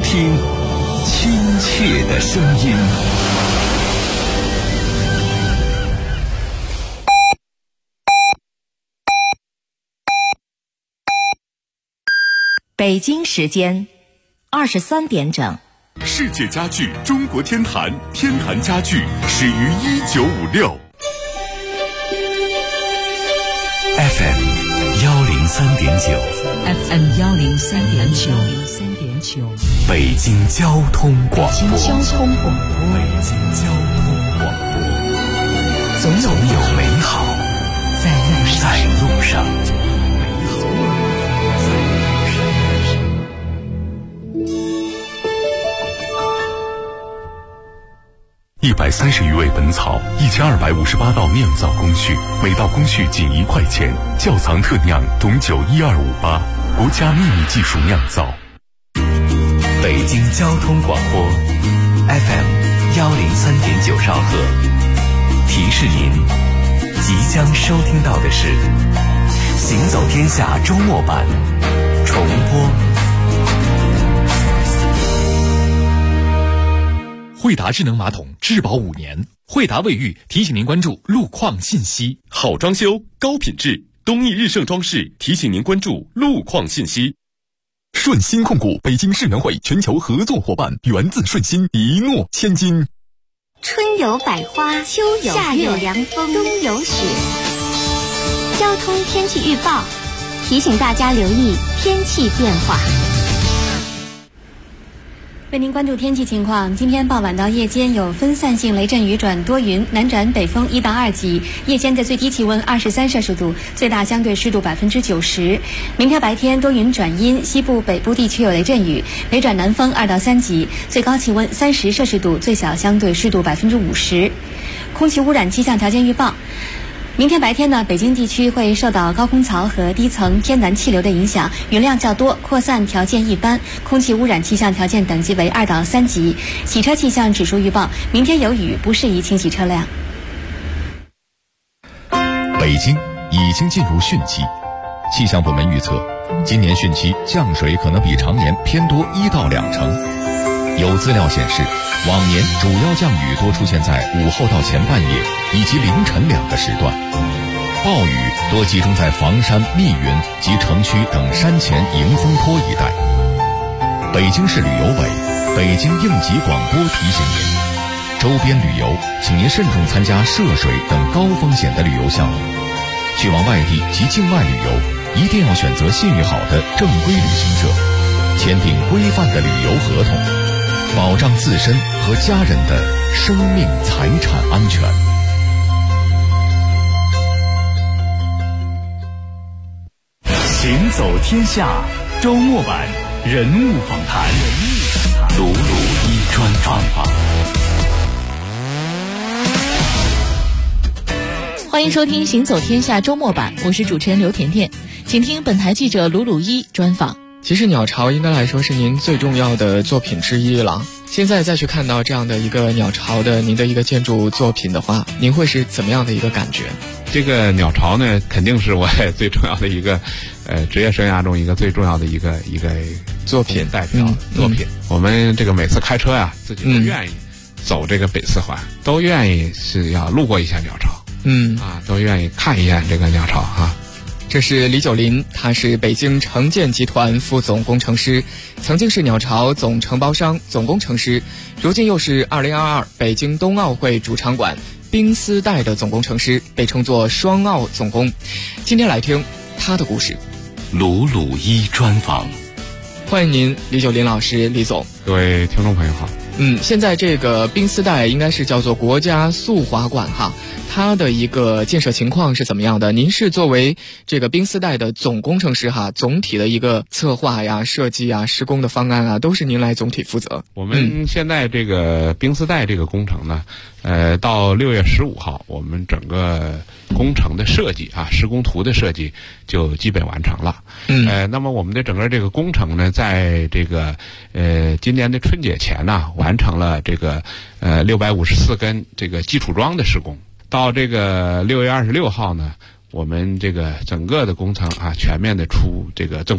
听亲切的声音。 北京时间23点整。 世界家具中国天坛，天坛家具始于1956。 FM 103.9 FM 103.9 北京交通广播。 北京交通广播， 总有美好在路上。130余味本草，1258道酿造工序，每道工序仅1块钱。窖藏特酿董酒12588，国家秘密技术酿造。北京交通广播 FM 103.9兆赫，提示您即将收听到的是《行走天下》周末版重播。 惠达智能马桶质保5年，惠达卫浴提醒您关注路况信息。 好装修，高品质，东义日盛装饰提醒您关注路况信息。 顺鑫控股北京智能会全球合作伙伴，源自顺鑫，一诺千金。 春有百花，秋有夏有凉风，冬有雪。交通天气预报提醒大家留意天气变化。 为您关注天气情况，今天傍晚到夜间有分散性雷阵雨转多云，南转北风1到2级，夜间的最低气温23摄氏度，最大相对湿度90%。明天白天多云转阴，西部北部地区有雷阵雨，北转南风2到3级，最高气温30摄氏度，最小相对湿度50%。空气污染气象条件预报。明天白天呢，北京地区会受到高空槽和低层偏南气流的影响，云量较多，扩散条件一般，空气污染气象条件等级为2到3级。洗车气象指数预报，明天有雨，不适宜清洗车辆。 北京已经进入汛期，气象部门预测，今年汛期降水可能比常年偏多1到2成。有资料显示，往年主要降雨多出现在午后到前半夜以及凌晨2个时段，暴雨多集中在房山、密云及城区等山前迎风坡一带。北京市旅游委、北京应急广播提醒您，周边旅游请您慎重参加涉水等高风险的旅游项目，去往外地及境外旅游一定要选择信誉好的正规旅行社，签订规范的旅游合同，保障自身和家人的生命财产安全。 行走天下周末版人物访谈，鲁鲁一专访。 欢迎收听行走天下周末版，我是主持人刘甜甜，请听本台记者鲁鲁一专访。 其实鸟巢应该来说是您最重要的作品之一了。现在再去看到这样的一个鸟巢的您的一个建筑作品的话，您会是怎么样的一个感觉？ 这个鸟巢呢，肯定是我最重要的一个职业生涯中一个最重要的一个作品代表作品。我们这个每次开车呀，自己都愿意走这个北四环，都愿意是要路过一下鸟巢，都愿意看一眼这个鸟巢啊。 这是李九林，他是北京城建集团副总工程师，曾经是鸟巢总承包商、总工程师，如今又是2022北京冬奥会主场馆冰丝带的总工程师，被称作双奥总工。今天来听他的故事。 鲁鲁一专访， 欢迎您，李九林老师，李总。 各位听众朋友好。 现在这个冰丝带应该是叫做国家速滑馆哈，它的一个建设情况是怎么样的？您是作为这个冰丝带的总工程师哈，总体的一个策划呀、设计啊、施工的方案啊，都是您来总体负责。 我们现在这个冰丝带这个工程呢，到6月15号，我们整个工程的设计啊，施工图的设计就基本完成了。那么我们的整个这个工程呢，在这个今年的春节前呢，完成了这个654根这个基础桩的施工。到这个6月26号呢，我们这个整个的工程啊，全面的出这个政府令。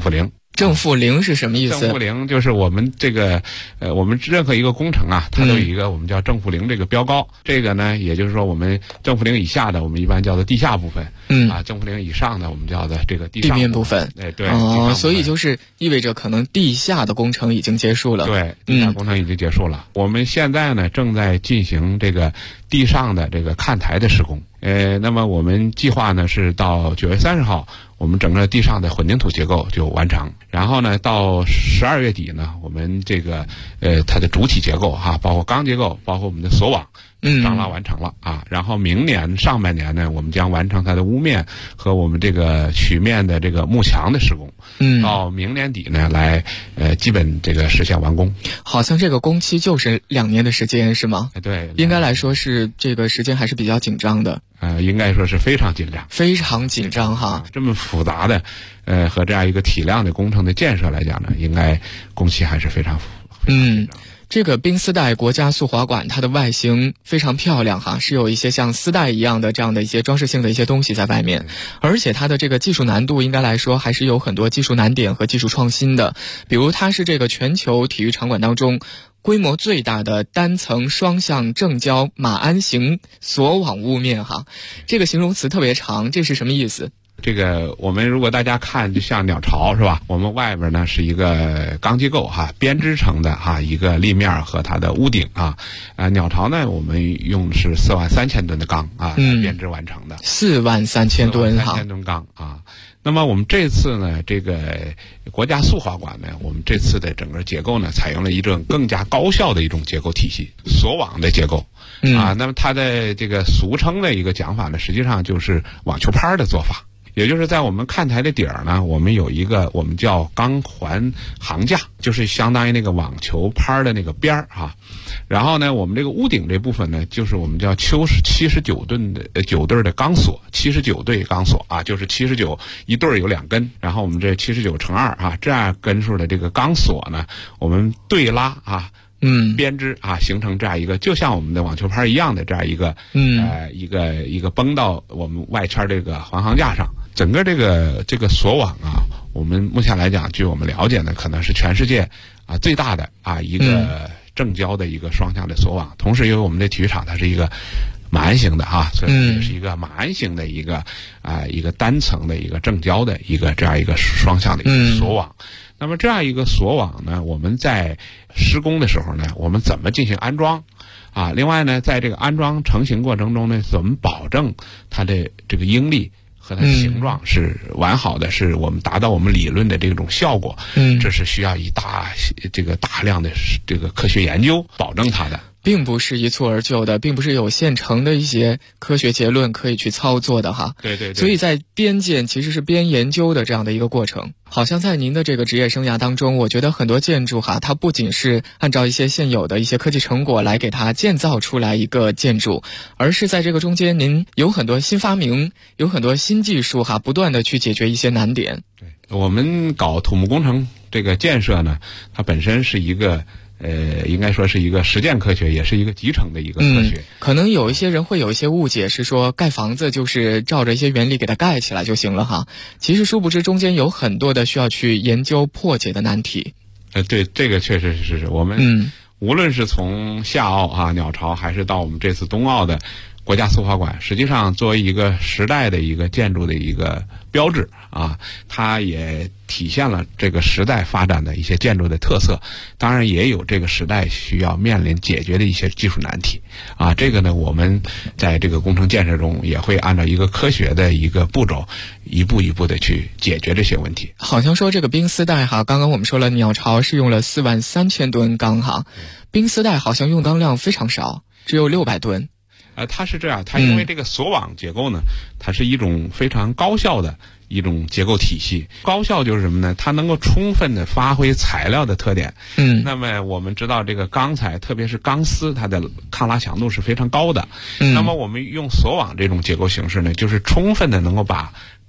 正负零是什么意思？ 正负零就是我们这个我们任何一个工程啊，它都有一个我们叫正负零这个标高。这个呢，也就是说我们正负零以下的，我们一般叫做地下部分。正负零以上的，我们叫做这个地面部分。 对。 所以就是意味着可能地下的工程已经结束了。 对，地下工程已经结束了。我们现在呢正在进行这个地上的这个看台的施工。那么我们计划呢是到9月30号。我们整个地上的混凝土结构就完成，然后呢，到12月底呢，我们这个它的主体结构包括钢结构，包括我们的锁网，张拉完成了啊。然后明年上半年呢，我们将完成它的屋面和我们这个曲面的这个幕墙的施工。到明年底呢，来基本这个实现完工。 好像这个工期就是2年的时间，是吗？ 对， 应该来说是这个时间还是比较紧张的。 应该说是非常紧张， 非常紧张哈。 这么复杂的，和这样一个体量的工程的建设来讲呢，应该工期还是非常紧张。 这个冰丝带国家速滑馆，它的外形非常漂亮哈，是有一些像丝带一样的这样的一些装饰性的一些东西在外面，而且它的这个技术难度应该来说还是有很多技术难点和技术创新的，比如它是这个全球体育场馆当中规模最大的单层双向正交马鞍形锁网屋面哈，这个形容词特别长，这是什么意思？ 这个我们如果大家看，就像鸟巢是吧？我们外边呢是一个钢结构编织成的一个立面和它的屋顶鸟巢呢，我们用的是43000吨的钢编织完成的。 43000吨 43000吨钢那么我们这次呢，这个国家速滑馆呢，我们这次的整个结构呢，采用了一种更加高效的一种结构体系，锁网的结构那么它的这个俗称的一个讲法呢，实际上就是网球拍的做法。也就是在我们看台的底儿呢，我们有一个我们叫钢环行架，就是相当于那个网球拍的那个边儿然后呢，我们这个屋顶这部分呢，就是我们叫79吨的9对的钢索，79对钢索就是79一对有2根，然后我们这79乘2这样根数的这个钢索呢，我们对拉编织形成这样一个就像我们的网球拍一样的这样一个一个绷到我们外圈这个环行架上。整个这个锁网我们目前来讲，据我们了解呢，可能是全世界最大的一个正交的一个双向的锁网。同时，因为我们的体育场它是一个马鞍形的所以也是一个马鞍形的一个一个单层的一个正交的一个这样一个双向的一个锁网。那么这样一个锁网呢，我们在施工的时候呢，我们怎么进行安装另外呢，在这个安装成型过程中呢，怎么保证它的这个应力和它的形状是完好的，是我们达到我们理论的这种效果这是需要大量的这个科学研究保证它的， 并不是一蹴而就的，并不是有现成的一些科学结论可以去操作的哈。 对。 所以在边建其实是边研究的这样的一个过程。好像在您的这个职业生涯当中，我觉得很多建筑它不仅是按照一些现有的一些科技成果来给它建造出来一个建筑，而是在这个中间您有很多新发明，有很多新技术不断的去解决一些难点。 对，我们搞土木工程这个建设呢，它本身是一个应该说是一个实践科学，也是一个集成的一个科学。 可能有一些人会有一些误解，是说盖房子就是照着一些原理给它盖起来就行了其实殊不知中间有很多的需要去研究破解的难题。 对，这个确实是我们无论是从夏奥鸟巢，还是到我们这次冬奥的国家速滑馆，实际上作为一个时代的一个建筑的一个标志它也体现了这个时代发展的一些建筑的特色，当然也有这个时代需要面临解决的一些技术难题这个呢，我们在这个工程建设中也会按照一个科学的一个步骤，一步一步的去解决这些问题。 好像说这个冰丝带刚刚我们说了，鸟巢是用了43000吨钢冰丝带好像用钢量非常少，只有600吨。 它是这样，它因为这个锁网结构呢，它是一种非常高效的一种结构体系。高效就是什么呢？它能够充分的发挥材料的特点。那么我们知道这个钢材，特别是钢丝，它的抗拉强度是非常高的。那么我们用锁网这种结构形式呢，就是充分的能够把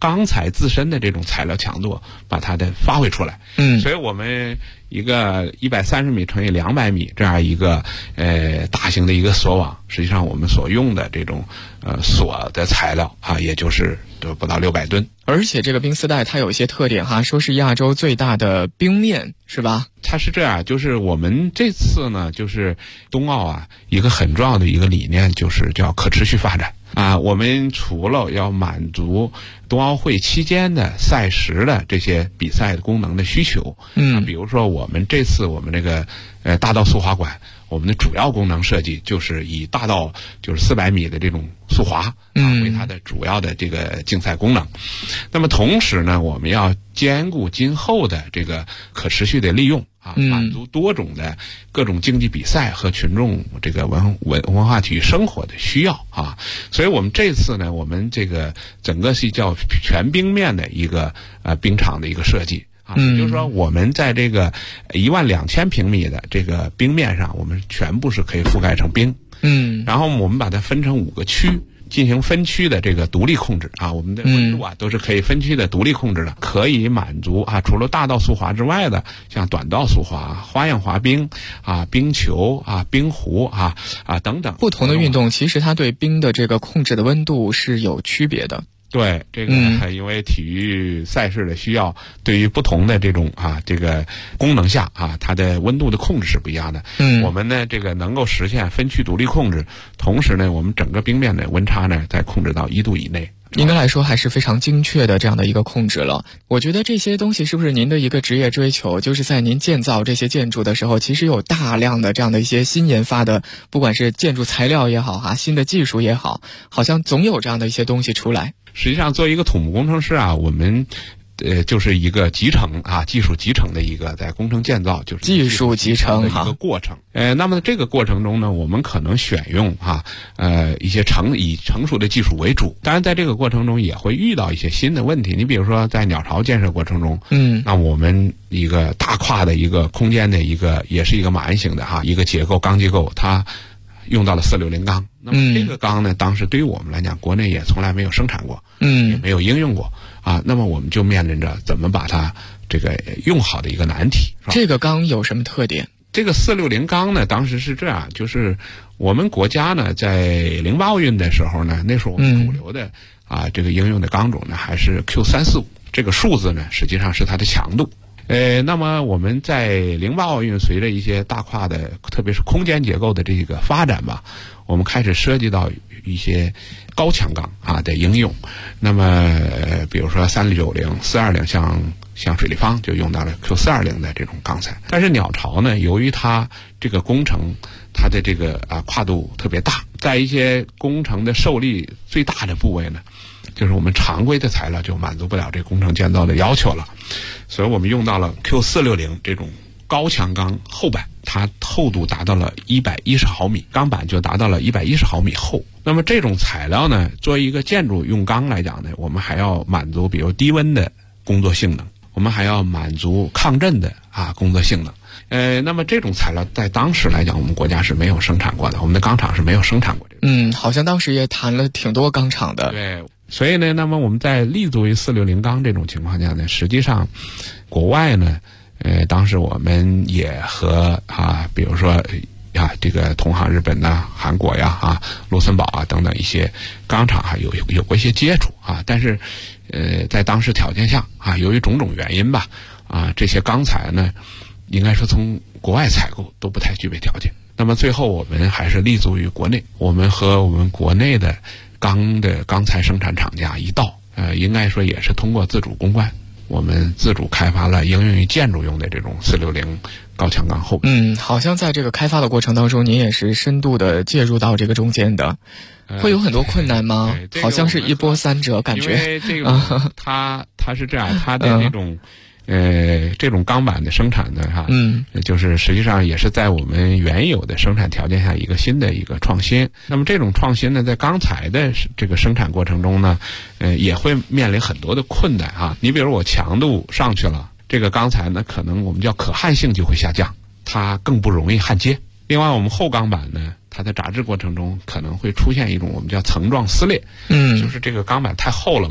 钢材自身的这种材料强度把它的发挥出来。所以我们一个130米乘以200米这样一个大型的一个锁网，实际上我们所用的这种锁的材料啊，也就是不到600吨。 而且这个冰丝带它有一些特点哈，说是亚洲最大的冰面，是吧？ 它是这样，就是我们这次呢，就是冬奥啊，一个很重要的一个理念就是叫可持续发展啊。我们除了要满足冬奥会期间的赛事的这些比赛的功能的需求，比如说我们这次我们这个大道速滑馆，我们的主要功能设计就是以大道就是400米的这种速滑为它的主要的这个竞赛功能。那么同时呢，我们要兼顾今后的这个可持续的利用啊，满足多种的各种竞技比赛和群众这个文化体育生活的需要啊。所以我们这次呢，我们这个整个是叫全冰面的一个冰场的一个设计。也就是说，我们在这个12000平米的这个冰面上，我们全部是可以覆盖成冰。然后我们把它分成5个区，进行分区的这个独立控制啊，我们的温度啊都是可以分区的独立控制的，可以满足啊除了大道速滑之外的，像短道速滑、花样滑冰啊、冰球啊、冰壶啊等等不同的运动，其实它对冰的这个控制的温度是有区别的。 对，这个因为体育赛事的需要，对于不同的这种这个功能下它的温度的控制是不一样的。我们呢这个能够实现分区独立控制，同时呢我们整个冰面的温差呢再控制到1度以内。 应该来说还是非常精确的这样的一个控制了。我觉得这些东西是不是您的一个职业追求，就是在您建造这些建筑的时候，其实有大量的这样的一些新研发的，不管是建筑材料也好新的技术也好，好像总有这样的一些东西出来。 实际上作为一个土木工程师我们就是一个集成技术集成的一个在工程建造就是技术集成的一个过程。那么这个过程中呢，我们可能选用一些以成熟的技术为主。当然在这个过程中也会遇到一些新的问题。你比如说在鸟巢建设过程中，那我们一个大跨的一个空间的一个也是一个马鞍形的一个结构钢结构，它用到了460钢。那么这个钢呢，当时对于我们来讲，国内也从来没有生产过，也没有应用过那么我们就面临着怎么把它这个用好的一个难题。 这个钢有什么特点？ 这个460钢呢，当时是这样，就是我们国家呢在08奥运的时候呢，那时候我们主流的这个应用的钢种呢还是 Q345，这个数字呢实际上是它的强度。那么我们在08奥运随着一些大跨的特别是空间结构的这个发展吧，我们开始涉及到一些高强钢的应用。那么比如说3690、420，像水立方就用到了 Q420的这种钢材。但是鸟巢呢，由于它这个工程它的这个跨度特别大，在一些工程的受力最大的部位呢，就是我们常规的材料就满足不了这工程建造的要求了，所以我们用到了 Q460这种高强钢厚板，它厚度达到了110毫米，钢板就达到了110毫米厚。那么这种材料呢，作为一个建筑用钢来讲呢，我们还要满足比如低温的工作性能，我们还要满足抗震的工作性能。那么这种材料在当时来讲，我们国家是没有生产过的，我们的钢厂是没有生产过这个。 好像当时也谈了挺多钢厂的。 对。所以呢，那么我们在立足于460钢这种情况下呢，实际上国外呢当时我们也和比如说这个同行日本呐、韩国呀卢森堡等等一些钢厂有过一些接触但是在当时条件下由于种种原因吧这些钢材呢，应该说从国外采购都不太具备条件。那么最后我们还是立足于国内，我们和我们国内的钢材生产厂家一道应该说也是通过自主攻关，我们自主开发了应用于建筑用的这种460高强钢厚板。 好像在这个开发的过程当中，您也是深度的介入到这个中间的，会有很多困难吗？好像是一波三折感觉。 因为这个它是这样，它的这种钢板的生产呢就是实际上也是在我们原有的生产条件下一个新的一个创新。那么这种创新呢，在钢材的这个生产过程中呢也会面临很多的困难你比如我强度上去了，这个钢材呢可能我们叫可焊性就会下降，它更不容易焊接。另外我们厚钢板呢，它在炸制过程中可能会出现一种我们叫层状撕裂，就是这个钢板太厚了嘛，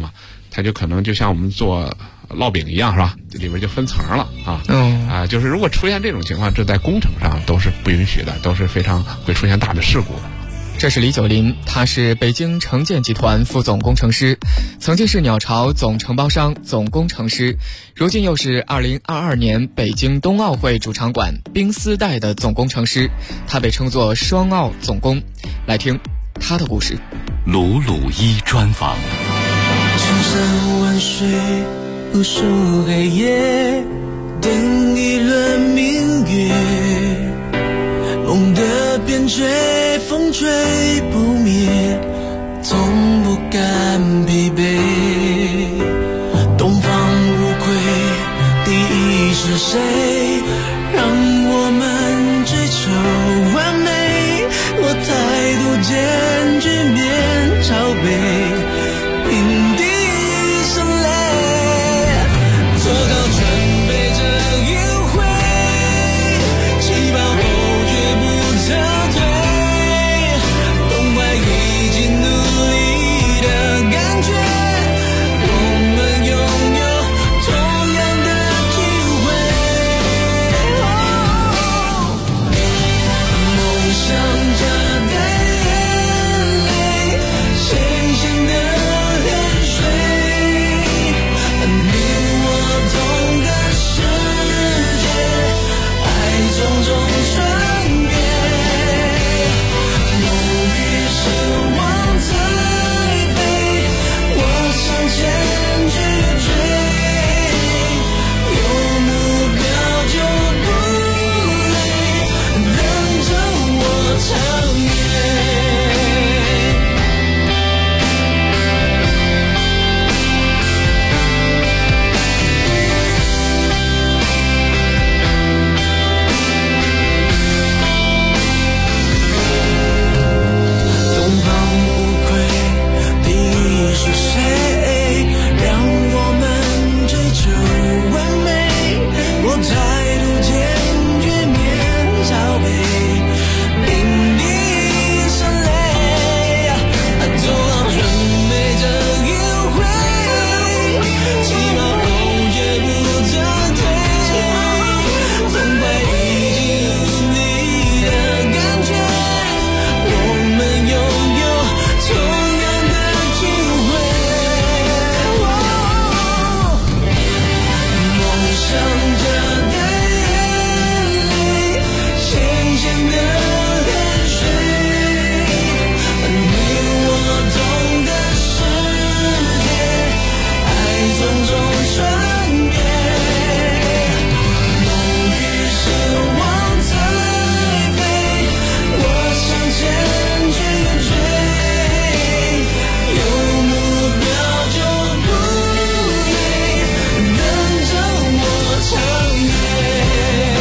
它就可能就像我们做烙饼一样，是吧？这里边就分层了啊。就是如果出现这种情况，这在工程上都是不允许的，都是非常会出现大的事故的。 这是李九林，他是北京城建集团副总工程师，曾经是鸟巢总承包商、总工程师，如今又是2022年北京冬奥会主场馆冰丝带的总工程师，他被称作双奥总工。来听他的故事。 鲁鲁一专访。 千山万水，无数黑夜，等一轮明月，梦的边陲，风吹不灭，从不敢疲惫。东方无愧，第一是谁？让我们追求完美，我态度坚决面朝北，平地生泪，做好准备这一回，起跑后绝不撤退，懂怀已经努力的感觉，我们拥有同样的机会。梦想着的眼泪，咸咸的泪水，你我同个世界，爱匆匆穿越，梦与失望在飞，我向前去追，有目标就不累，等着我超越。东方无愧，第一是谁？让我们追求完美，我态度坚决面朝北，平地生泪，做好准备这一回，起跑后绝不撤退，总怀已经努力的感觉，我们拥有同样的机会。梦想着的眼泪，咸咸的泪水，你我同个世界，爱匆匆穿越，梦与失望在飞，我向前去追，有目标就不累，等着我超越。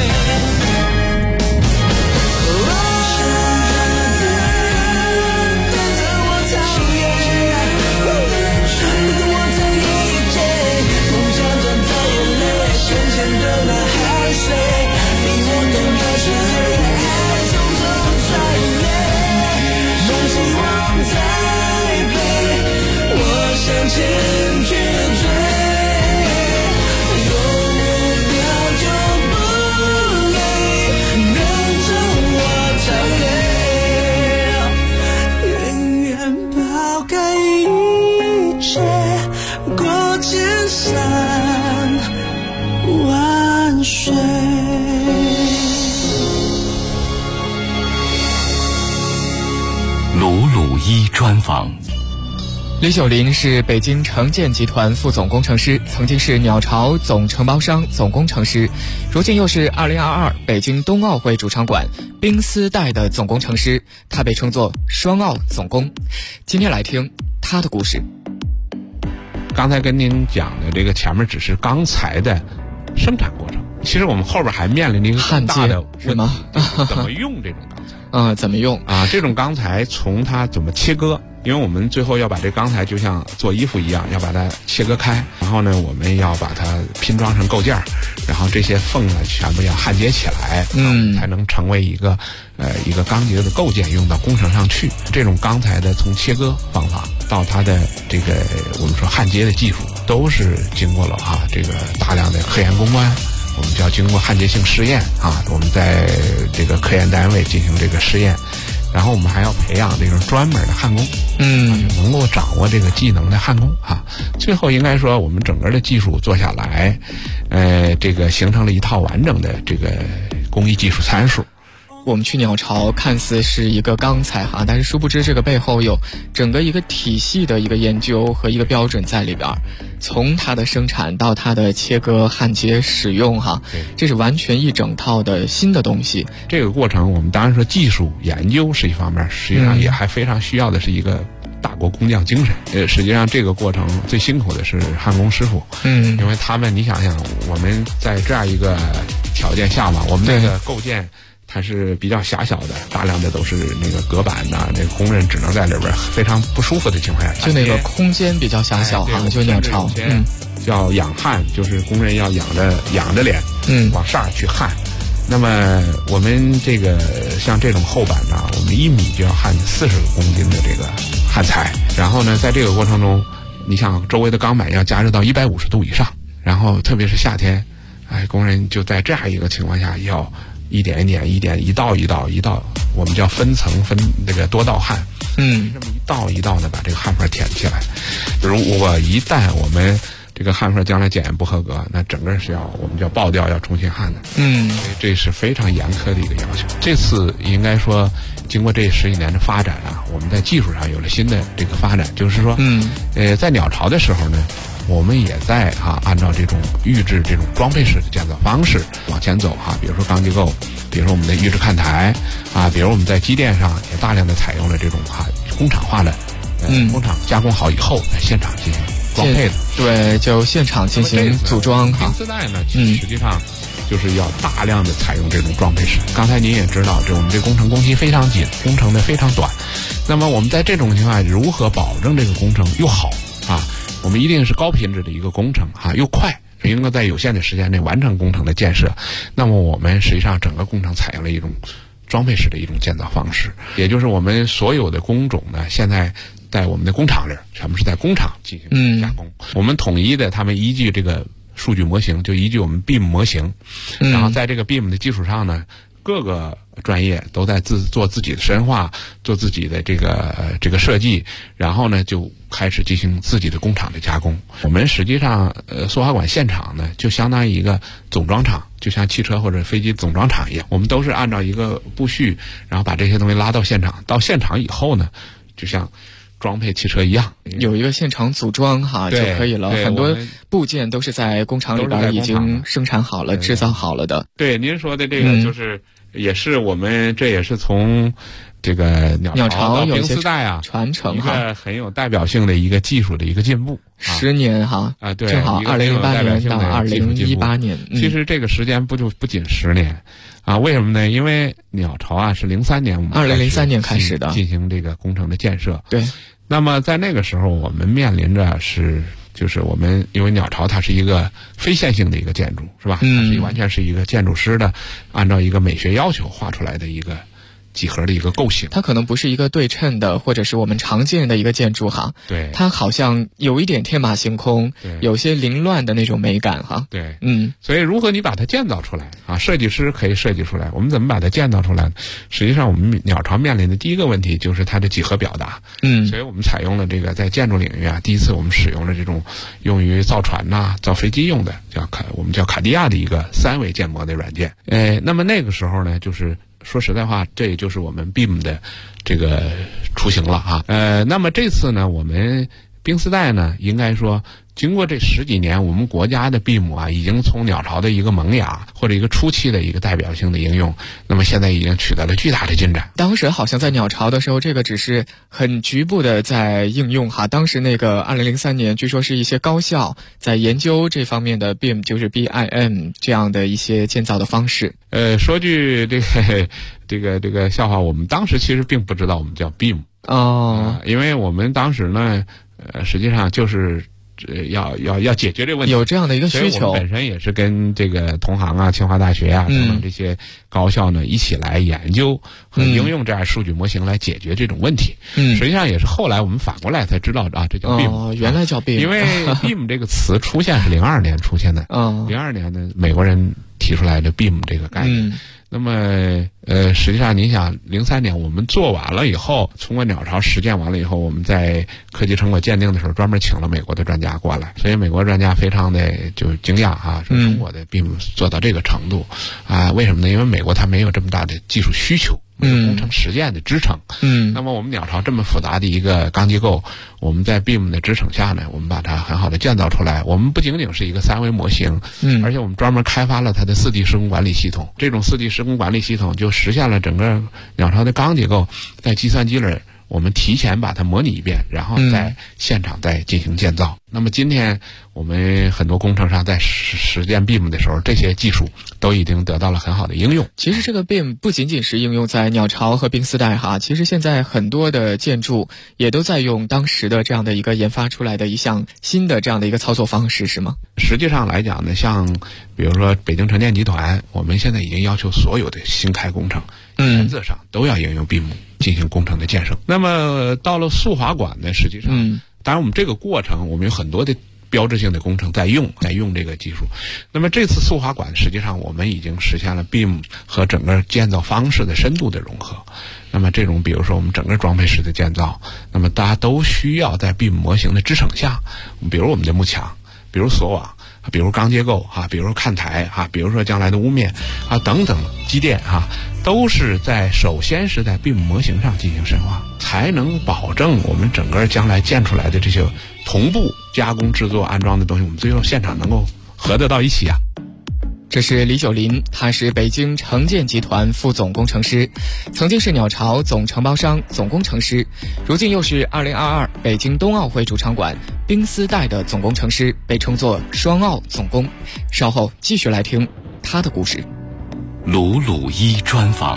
向前去追，有目标就不累，跟着我超越，远远抛开一切，过千山万水。 鲁鲁一专访。 李九林是北京城建集团副总工程师，曾经是鸟巢总承包商、总工程师，如今又是2022北京冬奥会主场馆冰丝带的总工程师，他被称作双奥总工。今天来听他的故事。 刚才跟您讲的这个前面只是钢材的生产过程， 其实我们后边还面临着一个很大的是吗？ 怎么用这种钢材？ 怎么用啊？这种钢材从它怎么切割？因为我们最后要把这钢材就像做衣服一样，要把它切割开，然后呢，我们要把它拼装成构件，然后这些缝呢全部要焊接起来，才能成为一个钢结的构件，用到工程上去。这种钢材的从切割方法到它的这个我们说焊接的技术，都是经过了这个大量的科研攻关。我们就要经过焊接性试验我们在这个科研单位进行这个试验，然后我们还要培养这种专门的焊工，能够掌握这个技能的焊工最后应该说，我们整个的技术做下来，这个形成了一套完整的这个工艺技术参数。 我们去鸟巢看似是一个钢材但是殊不知这个背后有整个一个体系的一个研究和一个标准在里边，从它的生产到它的切割、焊接、使用这是完全一整套的新的东西。 这个过程我们当然说技术研究是一方面，实际上也还非常需要的是一个大国工匠精神。实际上这个过程最辛苦的是焊工师傅，因为他们你想想，我们在这样一个条件下我们那个构件它是比较狭小的，大量的都是那个隔板那个工人只能在里边非常不舒服的情况下， 就那个空间比较狭小就鸟巢叫仰焊，就是工人要仰着脸往上去焊。那么我们这个像这种厚板呢，我们1米就要焊40个公斤的这个焊材，然后呢在这个过程中，你想周围的钢板要加热到150度以上，然后特别是夏天，工人就在这样一个情况下要一点一道，我们叫分层这个多道焊，这么一道一道的把这个焊缝填起来。如果一旦我们这个焊缝将来检验不合格，那整个是我们叫爆掉，要重新焊的。所以这是非常严苛的一个要求。这次应该说，经过这10几年的发展我们在技术上有了新的这个发展，就是说，在鸟巢的时候呢，我们也在按照这种预制这种装配式的建造方式往前走比如说钢结构，比如说我们的预制看台比如我们在机电上也大量的采用了这种工厂化的工厂加工好以后在现场进行装配的， 对，就现场进行组装冰丝带呢实际上就是要大量的采用这种装配式。刚才您也知道，我们这工程工期非常紧，工程的非常短，那么我们在这种情况下如何保证这个工程又好我们一定是高品质的一个工程又快，应该在有限的时间内完成工程的建设。那么我们实际上整个工程采用了一种装配式的一种建造方式，也就是我们所有的工种呢，现在在我们的工厂里全部是在工厂进行加工。我们统一的，他们依据这个数据模型，就依据我们 BIM 模型，然后在这个 BIM 的基础上呢，各个专业都在做自己的深化，做自己的这个设计，然后呢就开始进行自己的工厂的加工。我们实际上塑化管现场呢，就相当于一个总装厂，就像汽车或者飞机总装厂一样，我们都是按照一个步序，然后把这些东西拉到现场。到现场以后呢，就像装配汽车一样， 有一个现场组装就可以了。很多部件都是在工厂里边已经生产好了、制造好了的。 对，您说的这个就是也是我们这也是从这个鸟巢到冰丝带传承一个很有代表性的一个技术的一个进步。 10年对， 正好2008年到2018年。 其实这个时间不仅10年为什么呢？因为鸟巢是03年我们 2003年开始的进行这个工程的建设。 对。 那么在那个时候，我们面临着就是我们因为鸟巢它是一个非线性的一个建筑，是吧？它是完全是一个建筑师的按照一个美学要求画出来的一个几何的一个构型。 它可能不是一个对称的，或者是我们常见的一个建筑对， 它好像有一点天马行空，有些凌乱的那种美感对，所以如何你把它建造出来设计师可以设计出来，我们怎么把它建造出来？实际上我们鸟巢面临的第一个问题就是它的几何表达。所以我们采用了这个在建筑领域第一次我们使用了这种用于造船造飞机用的我们叫卡地亚的一个3维建模的软件。那么那个时候呢，就是说实在话，这也就是我们 BIM 的这个雏形了那么这次呢，我们冰丝带呢，应该说经过这10几年，我们国家的 BIM 啊，已经从鸟巢的一个萌芽或者一个初期的一个代表性的应用，那么现在已经取得了巨大的进展。 当时好像在鸟巢的时候，这个只是很局部的在应用哈。当时那个2003年，据说是一些高校在研究这方面的 BIM， 就是 BIM 这样的一些建造的方式。 说句这个笑话，我们当时其实并不知道我们叫 BIM 因为我们当时呢，实际上就是要解决这个问题， 有这样的一个需求。 我们本身也是跟这个同行啊、清华大学啊等等这些高校呢一起来研究和应用这样数据模型来解决这种问题。实际上也是后来我们反过来才知道啊，这叫 BIM。 原来叫 BIM， 因为 BIM 这个词出现是02年出现的。02年呢，美国人提出来的 BIM 这个概念。那么实际上您想03年我们做完了以后，通过鸟巢实践完了以后，我们在科技成果鉴定的时候专门请了美国的专家过来，所以美国专家非常的就惊讶啊，说中国的 BIM 做到这个程度啊，为什么呢？因为美国它没有这么大的技术需求，工程实践的支撑。那么我们鸟巢这么复杂的一个钢结构，我们在 BIM 的支撑下呢，我们把它很好的建造出来。我们不仅仅是一个3维模型，而且我们专门开发了它的4D 施工管理系统。这种4D 施工管理系统就实现了整个鸟巢的钢结构在计算机里我们提前把它模拟一遍，然后在现场再进行建造。那么今天我们很多工程上在实践 BIM 的时候，这些技术都已经得到了很好的应用。 其实这个 BIM 不仅仅是应用在鸟巢和冰丝带哈，其实现在很多的建筑也都在用当时的这样的一个研发出来的一项新的这样的一个操作方式，是吗？ 实际上来讲呢，像比如说北京城建集团，我们现在已经要求所有的新开工程原则上都要应用 BIM 进行工程的建设。那么到了速滑馆呢，实际上当然我们这个过程我们有很多的标志性的工程在用这个技术。那么这次速滑馆实际上我们已经实现了 BIM 和整个建造方式的深度的融合。那么这种比如说我们整个装配式的建造，那么大家都需要在 BIM 模型的支撑下，比如我们的幕墙，比如锁网，比如钢结构啊，比如看台啊，比如说将来的屋面啊等等机电啊，都是首先是在 BIM 模型上进行深化，才能保证我们整个将来建出来的这些同步加工制作安装的东西，我们最后现场能够合得到一起啊。 这是李九林，他是北京城建集团副总工程师，曾经是鸟巢总承包商、总工程师，如今又是2022北京冬奥会主场馆冰丝带的总工程师，被称作双奥总工。稍后继续来听他的故事。 鲁鲁一专访。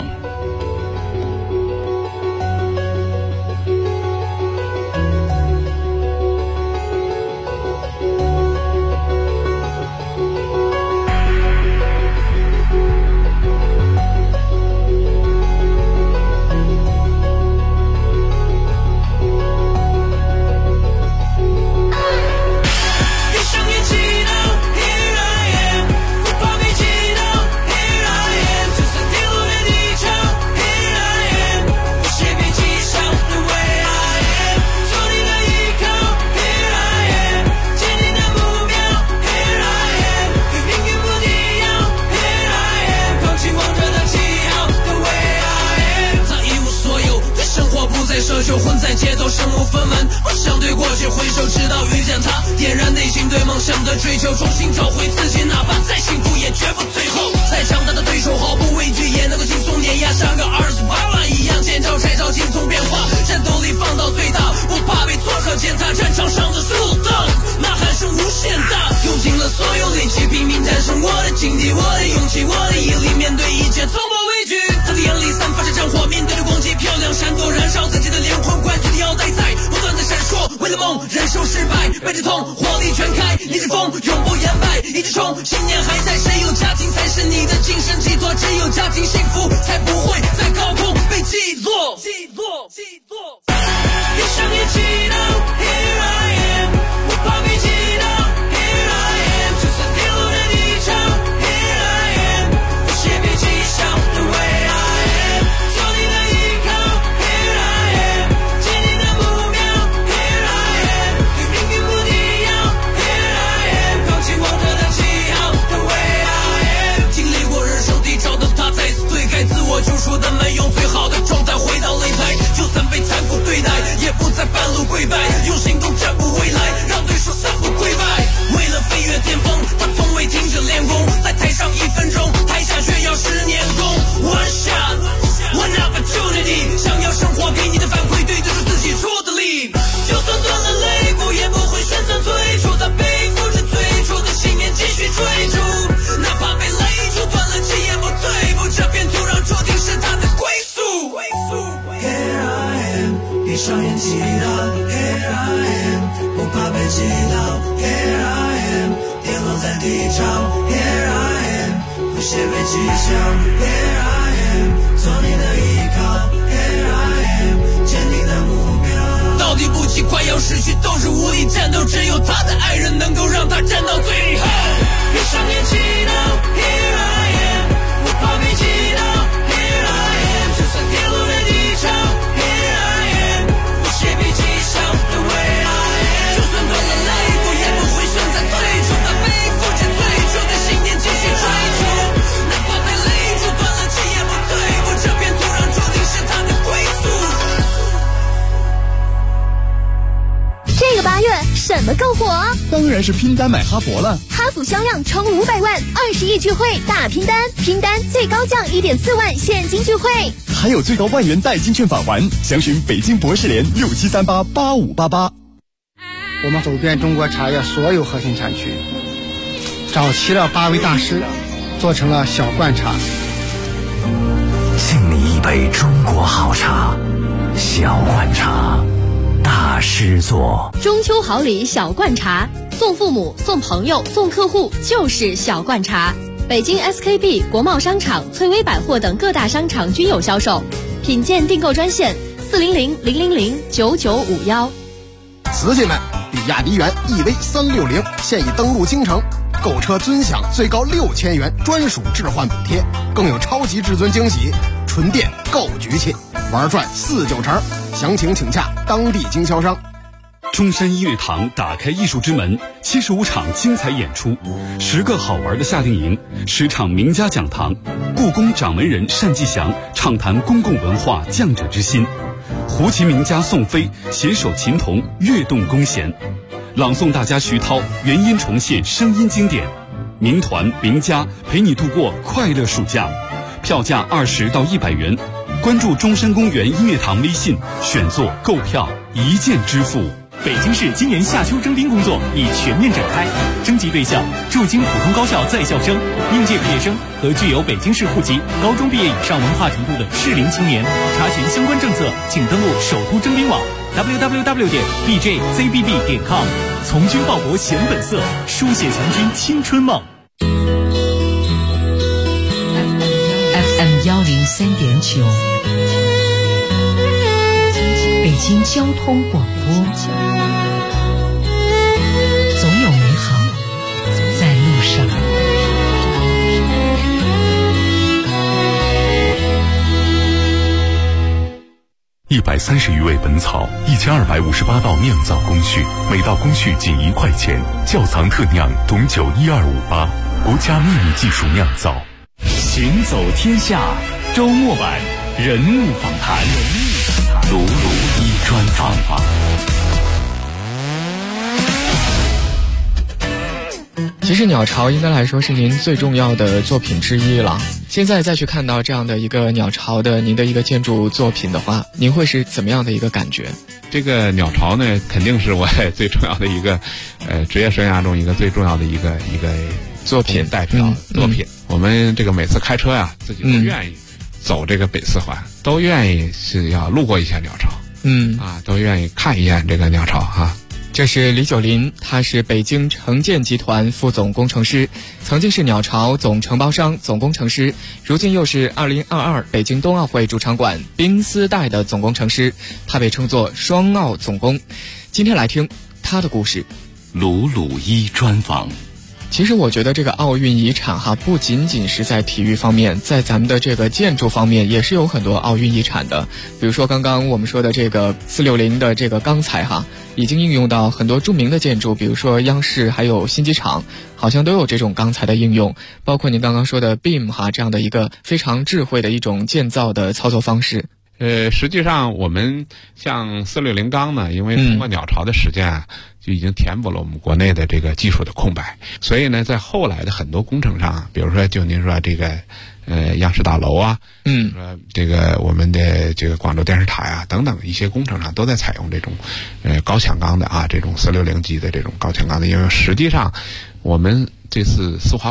奢求混在节奏，身无分文。我想对过去挥手，直到遇见他，点燃内心对梦想的追求，重新找回自己，哪怕再幸福也绝不最后。再强大的对手毫不畏惧，也能够轻松碾压，像个儿子娃娃一样，见招拆招，轻松变化，战斗力放到最大，不怕被挫折践踏。战场上的速度，呐喊声无限大，用尽了所有力气，拼命战胜我的境地，我的勇气，我的毅力，面对一切从不畏惧。他的眼里散发着战火，面对着光洁漂亮闪躲，燃烧自己的灵魂，冠军的腰带在不断的闪烁。为了梦忍受失败，背着痛火力全开，逆着风永不言败，一直冲，信念还在。谁有家庭才是你的精神寄托，只有家庭幸福才不会在高空被击落。闭上眼祈祷 Here I am， 不怕被击倒 Here I am， 就算跌落的地场 Here I am， 不屑别讥笑的 way I am， 做你的依靠 Here I am， 坚定的目标 Here I am， 对命运不低摇 Here I am， 放弃王者的旗号的 way I am， 经历过人生低潮的他再次推开自我救赎的门，用最好的状态回到擂台，就算被残酷对待也不在半路跪拜，用行动占卜未来，让对手三步跪拜。 上演祈祷 Here I am， 不怕被击倒 Here I am， 跌落在地上 Here I am， 不屑被讥笑 Here I am， 做你的依靠 Here I am， 坚定的目标。到底不起快要失去都是无力战斗，只有他的爱人能够让他站到最后。闭上眼祈祷 Here I am， 不怕被击倒 Here I am， 就算跌落在地上 Here I am， 不屑被讥笑的未来。就算断了肋骨也不会选择退出，他背负着最初的信念继续追逐，哪怕被勒住断了气也不退步，这片土壤注定是他的归宿。 这个8月什么更火？ 当然是拼单买哈佛了。 哈弗销量冲500万，20亿聚会大拼单，拼单最高降1.4万现金聚会， 还有最高1万元代金券返还。详询北京博士联67388588。 我们走遍中国茶叶所有核心产区，找齐了8位大师，做成了小罐茶。 敬你一杯中国好茶，小罐茶。大师座中秋好礼小罐茶，送父母、送朋友、送客户就是小罐茶。北京 SKP、国贸商场、翠微百货等各大商场均有销售。品鉴订购专线400-000-9951。 瓷器们，比亚迪元 EV360现已登陆京城，购车尊享最高6000元专属置换补贴，更有超级至尊惊喜，纯电够局气，玩转4-9成。详情请洽当地经销商。 中山音乐堂打开艺术之门，75场精彩演出，10个好玩的夏令营，10场名家讲堂，故宫掌门人单霁翔畅谈公共文化匠者之心，胡琴名家宋飞携手琴童跃动弓弦，朗诵大家徐涛原音重现声音经典，名团名家陪你度过快乐暑假，票价20到100元。关注中山公园音乐堂微信，选座购票一键支付。 北京市今年夏秋征兵工作已全面展开，征集对象驻京普通高校在校生、应届毕业生和具有北京市户籍、高中毕业以上文化程度的适龄青年。查询相关政策，请登录首都征兵网 www.bjzbb.com。从军报国显本色，书写强军青春梦。 FM 103.9，北京交通广播，总有美好在路上。 130余味本草，1258道酿造工序，每道工序仅1块钱。窖藏特酿董酒12588，国家秘密技术酿造。 行走天下周末版人物访谈， 鲁一专访。 其实鸟巢应该来说是您最重要的作品之一了。现在再去看到这样的一个鸟巢的您的一个建筑作品的话，您会是怎么样的一个感觉？ 这个鸟巢呢，肯定是我最重要的一个职业生涯中一个最重要的一个作品代表作品。我们这个每次开车呀，自己都愿意走这个北四环，都愿意是要路过一下鸟巢，都愿意看一眼这个鸟巢啊。 这是李九林，他是北京城建集团副总工程师，曾经是鸟巢总承包商、总工程师，如今又是2022北京冬奥会主场馆冰丝带的总工程师，他被称作双奥总工。今天来听他的故事。 鲁一专访。 其实我觉得这个奥运遗产不仅仅是在体育方面，在咱们的这个建筑方面也是有很多奥运遗产的。比如说刚刚我们说的这个460的这个钢材已经应用到很多著名的建筑，比如说央视还有新机场，好像都有这种钢材的应用。包括您刚刚说的 BEAM 这样的一个非常智慧的一种建造的操作方式。 实际上我们像460钢呢，因为通过鸟巢的实践就已经填补了我们国内的这个技术的空白，所以呢，在后来的很多工程上，比如说就您说这个央视大楼说这个我们的这个广州电视塔等等一些工程上都在采用这种高强钢的这种460级的这种高强钢的应用。实际上我们这次4华馆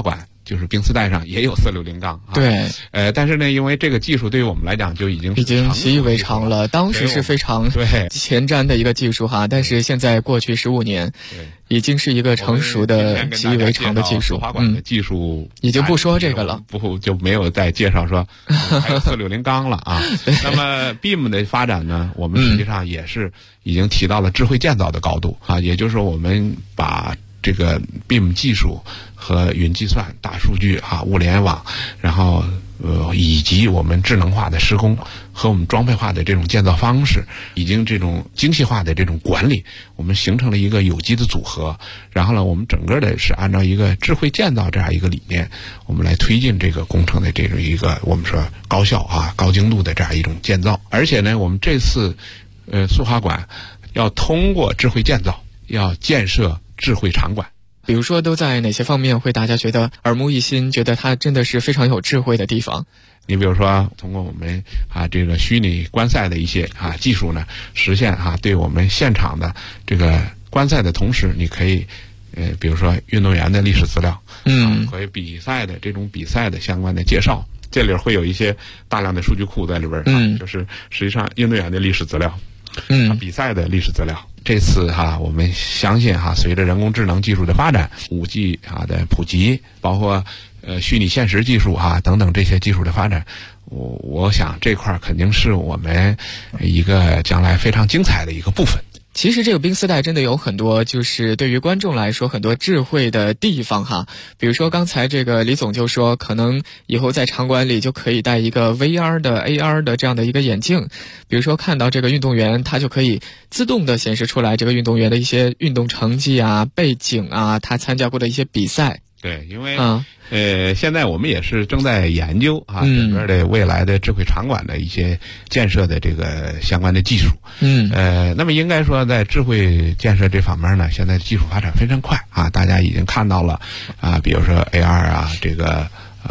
就是冰丝带上也有460杠啊。 对， 但是呢，因为这个技术对于我们来讲就已经习以为常了，当时是非常前瞻的一个技术哈，但是现在过去15年，已经是一个成熟的习以为常的技术。 速滑管的技术已经不说这个了， 就没有再介绍说还有460杠了啊。那么 BEAM 的发展呢，我们实际上也是已经提到了智慧建造的高度啊，也就是说我们把这个 BEAM 技术和云计算、大数据啊、物联网，然后以及我们智能化的施工和我们装配化的这种建造方式，已经这种精细化的这种管理，我们形成了一个有机的组合。然后呢，我们整个的是按照一个智慧建造这样一个理念，我们来推进这个工程的这种一个我们说高效啊、高精度的这样一种建造。而且呢，我们这次速滑管要通过智慧建造，要建设智慧场馆。 比如说都在哪些方面会大家觉得耳目一新，觉得它真的是非常有智慧的地方？ 你比如说通过我们这个虚拟观赛的一些技术呢，实现对我们现场的这个观赛的同时，你可以比如说运动员的历史资料，和比赛的这种比赛的相关的介绍，这里会有一些大量的数据库在里边就是实际上运动员的历史资料，比赛的历史资料。这次我们相信随着人工智能技术的发展，5G 的普及，包括虚拟现实技术等等这些技术的发展，我想这块肯定是我们一个将来非常精彩的一个部分。 其实这个冰丝带真的有很多，就是对于观众来说很多智慧的地方哈。比如说刚才这个李总就说，可能以后在场馆里就可以戴一个 VR 的 AR 的这样的一个眼镜，比如说看到这个运动员，他就可以自动的显示出来这个运动员的一些运动成绩啊、背景啊，他参加过的一些比赛。 对，因为现在我们也是正在研究整个的未来的智慧场馆的一些建设的这个相关的技术。那么应该说在智慧建设这方面呢，现在技术发展非常快大家已经看到了比如说 AR 这个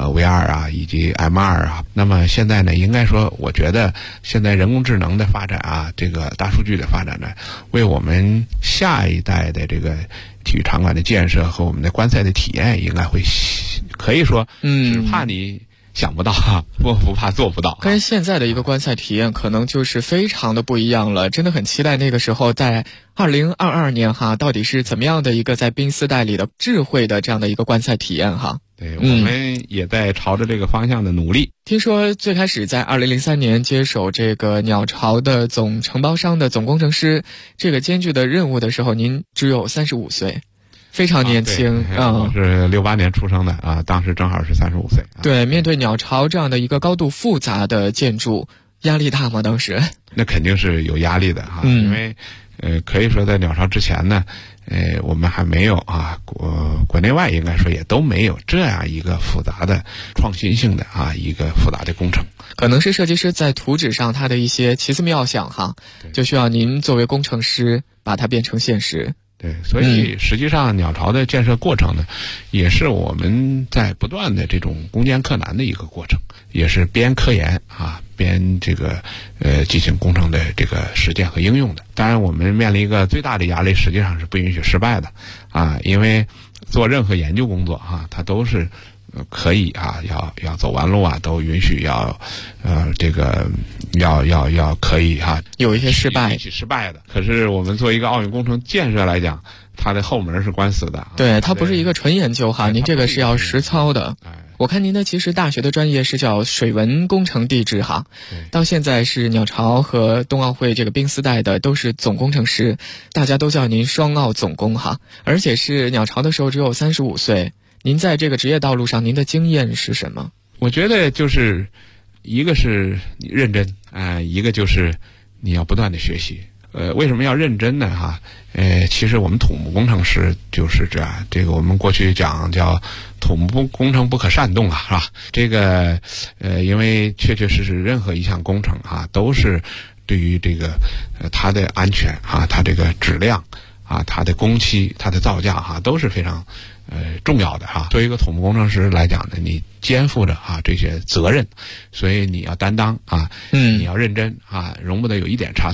VR 以及 MR 那么现在呢，应该说我觉得现在人工智能的发展这个大数据的发展呢，为我们下一代的这个体育场馆的建设和我们的观赛的体验，应该会可以说只怕你想不到不怕做不到。 跟现在的一个观赛体验可能就是非常的不一样了，真的很期待那个时候在2022年到底是怎么样的一个在冰丝带里的智慧的这样的一个观赛体验对，我们也在朝着这个方向的努力。 听说最开始在2003年接手这个鸟巢的总承包商的总工程师这个艰巨的任务的时候，您只有35岁，非常年轻。 我是68年出生的当时正好是35岁。 对，面对鸟巢这样的一个高度复杂的建筑，压力大吗？当时？ 那肯定是有压力的因为可以说在鸟巢之前呢，我们还没有国内外应该说也都没有这样一个复杂的创新性的一个复杂的工程。 可能是设计师在图纸上他的一些奇思妙想就需要您作为工程师把它变成现实。 对，所以实际上鸟巢的建设过程呢，也是我们在不断的这种攻坚克难的一个过程，也是边科研边这个进行工程的这个实践和应用的。当然我们面临一个最大的压力，实际上是不允许失败的因为做任何研究工作它都是可以要走弯路都允许要这个要可以有一些失败的。可是我们做一个奥运工程建设来讲，它的后门是关死的。 对，它不是一个纯研究您这个是要实操的。我看您的其实大学的专业是叫水文工程地质到现在是鸟巢和冬奥会这个冰丝带的都是总工程师，大家都叫您双奥总工而且是鸟巢的时候只有35岁。您在这个职业道路上，您的经验是什么？ 我觉得就是一个是你认真一个就是你要不断的学习。为什么要认真呢其实我们土木工程师就是这样，这个我们过去讲叫土木工程不可擅动是吧？这个因为确确实实任何一项工程都是对于这个它的安全它这个质量它的工期它的造价都是非常重要的作为一个土木工程师来讲呢，你肩负着这些责任，所以你要担当你要认真容不得有一点差错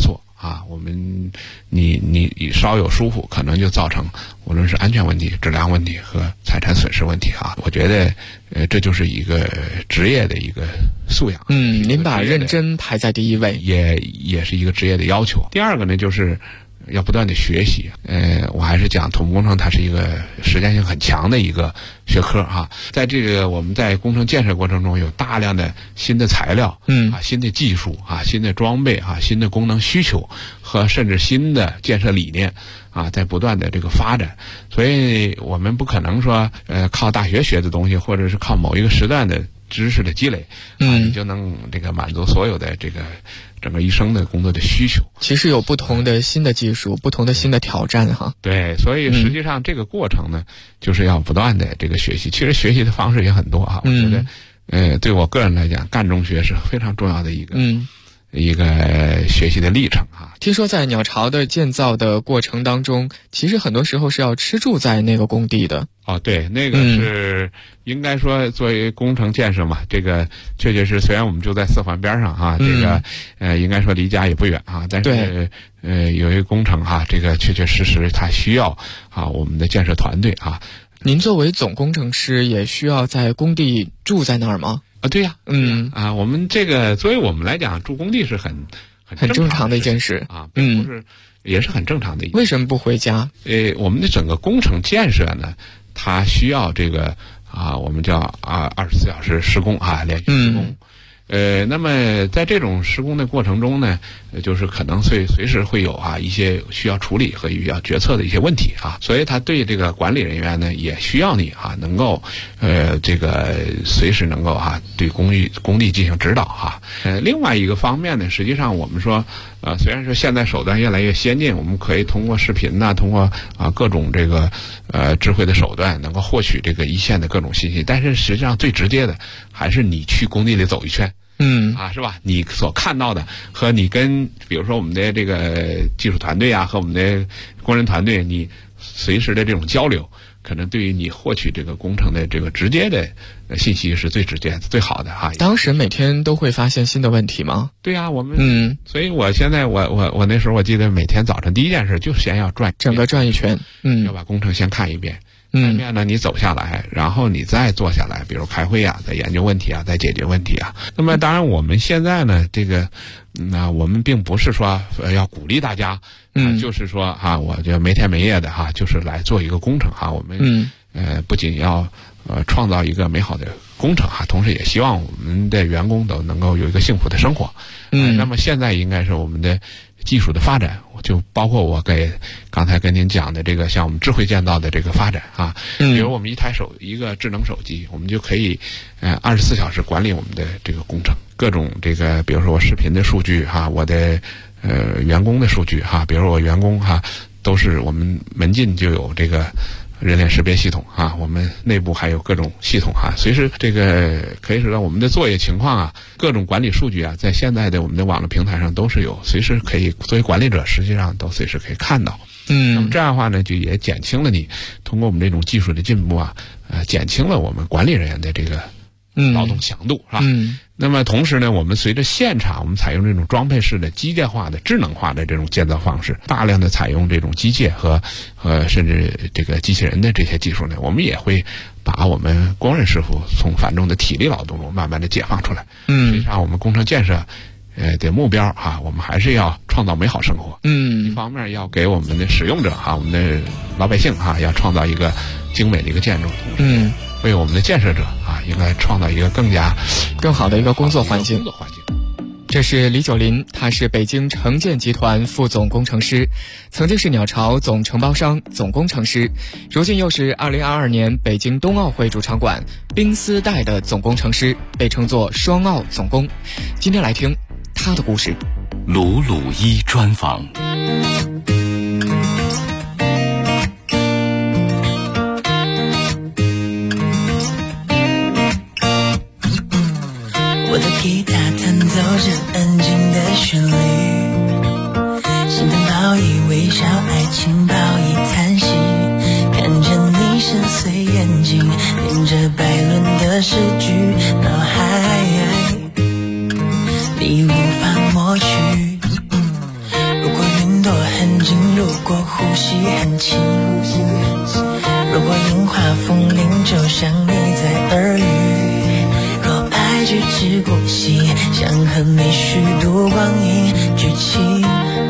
啊，你稍有疏忽，可能就造成无论是安全问题、质量问题和财产损失问题啊。我觉得这就是一个职业的一个素养。 您把认真排在第一位， 也是一个职业的要求。第二个呢，就是要不断的学习。我还是讲土木工程它是一个实践性很强的一个学科哈。在这个我们在工程建设过程中有大量的新的材料，新的技术啊，新的装备啊，新的功能需求和甚至新的建设理念啊，在不断的这个发展。所以我们不可能说靠大学学的东西，或者是靠某一个时段的知识的积累你就能这个满足所有的这个整个一生的工作的需求。 其实有不同的新的技术，不同的新的挑战哈。 对，所以实际上这个过程呢，就是要不断的这个学习。其实学习的方式也很多啊。我觉得对我个人来讲，干中学是非常重要的一个学习的历程啊。 听说在鸟巢的建造的过程当中，其实很多时候是要吃住在那个工地的。 对，那个是应该说作为工程建设嘛，这个确确实虽然我们就在四环边上哈，这个应该说离家也不远啊，但是有一个工程哈，这个确确实实它需要我们的建设团队啊。 您作为总工程师也需要在工地住在那儿吗？ 对呀，我们这个作为我们来讲，住工地是很正常的一件事啊，并不是也是很正常的一件事。 为什么不回家？ 我们的整个工程建设呢，它需要这个我们叫24小时施工连续施工。那么在这种施工的过程中呢，就是可能随时会有一些需要处理和需要决策的一些问题所以他对这个管理人员呢，也需要你能够这个随时能够对工地进行指导另外一个方面呢，实际上我们说虽然说现在手段越来越先进，我们可以通过视频通过各种这个智慧的手段能够获取这个一线的各种信息，但是实际上最直接的还是你去工地里走一圈。是吧？你所看到的和你跟比如说我们的这个技术团队和我们的工人团队，你随时的这种交流，可能对于你获取这个工程的这个直接的信息是最直接的、最好的当时每天都会发现新的问题吗？ 对呀，我们所以我现在我那时候我记得每天早晨第一件事就先要整个转一圈， 要把工程先看一遍。看遍呢，你走下来，然后你再坐下来，比如开会再研究问题再解决问题那么当然我们现在呢，这个我们并不是说要鼓励大家就是说我就没天没夜的就是来做一个工程我们不仅要创造一个美好的工程同时也希望我们的员工都能够有一个幸福的生活。那么现在应该是我们的技术的发展，就包括我刚才跟您讲的这个像我们智慧建造的这个发展比如我们一个智能手机，我们就可以24小时管理我们的这个工程，各种这个比如说我视频的数据我的员工的数据比如说我员工都是我们门禁就有这个人脸识别系统我们内部还有各种系统随时这个可以说我们的作业情况各种管理数据在现在的我们的网络平台上都是有，随时可以作为管理者实际上都随时可以看到。那么这样的话呢，就也减轻了你通过我们这种技术的进步减轻了我们管理人员的这个劳动强度是吧？那么同时呢，我们随着现场我们采用这种装配式的机械化的智能化的这种建造方式，大量的采用这种机械和甚至这个机器人的这些技术呢，我们也会把我们工人师傅从繁重的体力劳动中慢慢的解放出来。实际上我们工程建设的目标我们还是要创造美好生活。一方面要给我们的使用者我们的老百姓要创造一个精美的一个建筑，为我们的建设者应该创造一个更好的一个工作环境。这是李九林，他是北京城建集团副总工程师，曾经是鸟巢总承包商、总工程师，如今又是2022年北京冬奥会主场馆冰丝带的总工程师，被称作双奥总工。今天来听他的故事。 鲁鲁一专访。 我的吉他弹奏着安静的旋律，心疼报以微笑，爱情报以叹息，看着你深邃眼睛，念着百伦的诗句，脑海你无法抹去。如果如果呼吸很轻，如果樱花风铃就像你在耳语，若爱举止过隙，想和你虚度光阴剧情，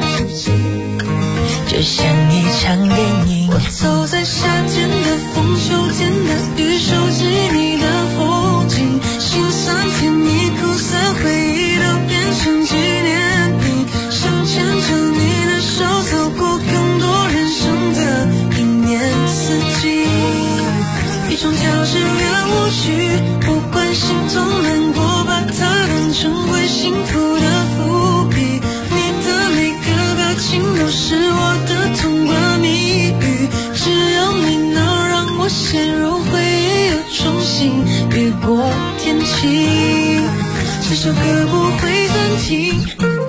就像一场电影。我走在夏天的风，秋天的雨，收集你的风景，心酸甜蜜苦涩回忆都变成纪念品，想牵着你的手走过更多人生的一年四季，一种调制圆舞曲，不管心痛难过，把它当成会幸福的伏笔，你的每个表情都是我的童话谜语，只有你能让我陷入回忆又重新雨过天晴，这首歌不会暂停。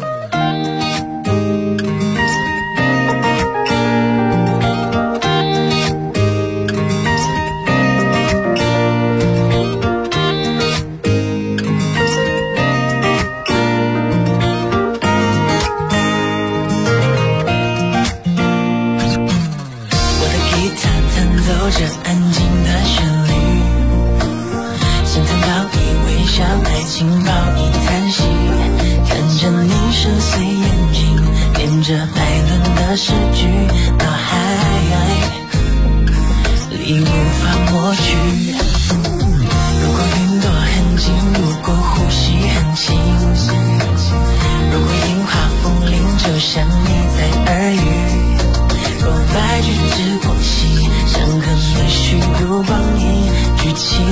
情报一叹息，看着你深邃眼睛，念着海伦的诗句，脑海里无法抹去。如果云朵很近，如果呼吸很轻，如果樱花风铃就像你在耳语，若白驹之过隙，想和你虚度光阴剧情，